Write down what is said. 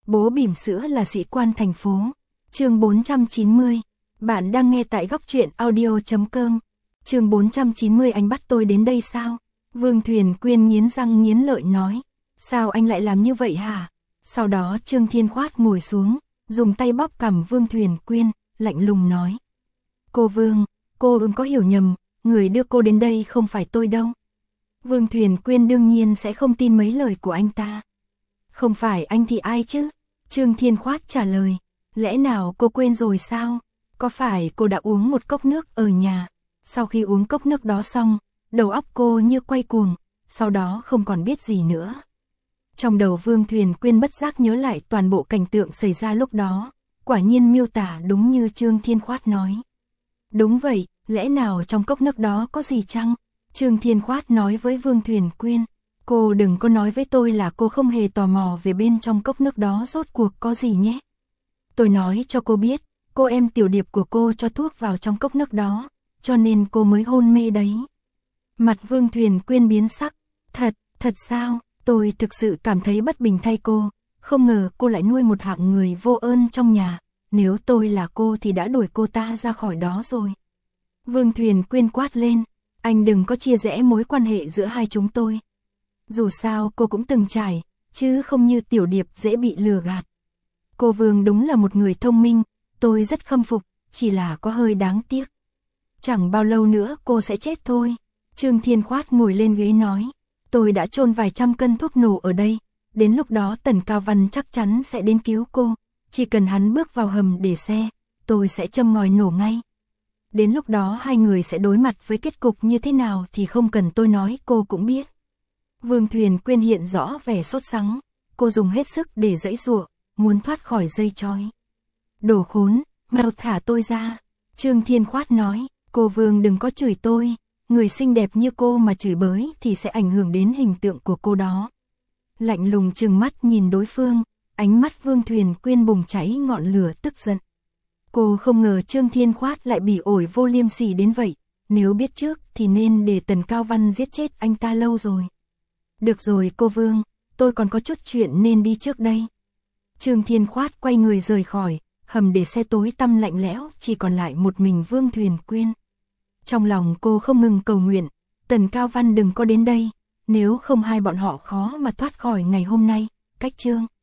Bố bỉm sữa là sĩ quan thành phố. Chương 490. Bạn đang nghe tại góc truyện audio.com. Chương 490. Anh bắt tôi đến đây sao? Vương Thuyền Quyên nghiến răng nghiến lợi nói. Sao anh lại làm như vậy hả? Sau đó Trương Thiên Khoát ngồi xuống, dùng tay bóp cằm Vương Thuyền Quyên, lạnh lùng nói. Cô Vương, cô đừng có hiểu nhầm, người đưa cô đến đây không phải tôi đâu. Vương Thuyền Quyên đương nhiên sẽ không tin mấy lời của anh ta. Không phải anh thì ai chứ? Trương Thiên Khoát trả lời. Lẽ nào cô quên rồi sao? Có phải cô đã uống một cốc nước ở nhà? Sau khi uống cốc nước đó xong, đầu óc cô như quay cuồng, sau đó không còn biết gì nữa. Trong đầu Vương Thuyền Quyên bất giác nhớ lại toàn bộ cảnh tượng xảy ra lúc đó, quả nhiên miêu tả đúng như Trương Thiên Khoát nói. Đúng vậy, lẽ nào trong cốc nước đó có gì chăng? Trương Thiên Khoát nói với Vương Thuyền Quyên. Cô đừng có nói với tôi là cô không hề tò mò về bên trong cốc nước đó rốt cuộc có gì nhé. Tôi nói cho cô biết, cô em tiểu điệp của cô cho thuốc vào trong cốc nước đó, cho nên cô mới hôn mê đấy. Mặt Vương Thuyền Quyên biến sắc. Thật sao? Tôi thực sự cảm thấy bất bình thay cô, không ngờ cô lại nuôi một hạng người vô ơn trong nhà, nếu tôi là cô thì đã đuổi cô ta ra khỏi đó rồi. Vương Thuyền Quyên quát lên, anh đừng có chia rẽ mối quan hệ giữa hai chúng tôi. Dù sao cô cũng từng trải, chứ không như tiểu điệp dễ bị lừa gạt. Cô Vương đúng là một người thông minh, tôi rất khâm phục, chỉ là có hơi đáng tiếc. Chẳng bao lâu nữa cô sẽ chết thôi. Trương Thiên Khoát ngồi lên ghế nói, tôi đã chôn vài trăm cân thuốc nổ ở đây, đến lúc đó Tần Cao Văn chắc chắn sẽ đến cứu cô, chỉ cần hắn bước vào hầm để xe, tôi sẽ châm ngòi nổ ngay. Đến lúc đó hai người sẽ đối mặt với kết cục như thế nào thì không cần tôi nói cô cũng biết. Vương Thuyền Quyên hiện rõ vẻ sốt sắng, cô dùng hết sức để giãy giụa, muốn thoát khỏi dây trói. Đồ khốn, mau thả tôi ra. Trương Thiên Khoát nói, cô Vương đừng có chửi tôi, người xinh đẹp như cô mà chửi bới thì sẽ ảnh hưởng đến hình tượng của cô đó. Lạnh lùng trừng mắt nhìn đối phương, ánh mắt Vương Thuyền Quyên bùng cháy ngọn lửa tức giận. Cô không ngờ Trương Thiên Khoát lại bỉ ổi vô liêm sỉ đến vậy, nếu biết trước thì nên để Tần Cao Văn giết chết anh ta lâu rồi. Được rồi cô Vương, tôi còn có chút chuyện nên đi trước đây. Trương Thiên Khoát quay người rời khỏi, hầm để xe tối tăm lạnh lẽo, chỉ còn lại một mình Vương Thuyền Quyên. Trong lòng cô không ngừng cầu nguyện, Tần Cao Văn đừng có đến đây, nếu không hai bọn họ khó mà thoát khỏi ngày hôm nay. Cách chương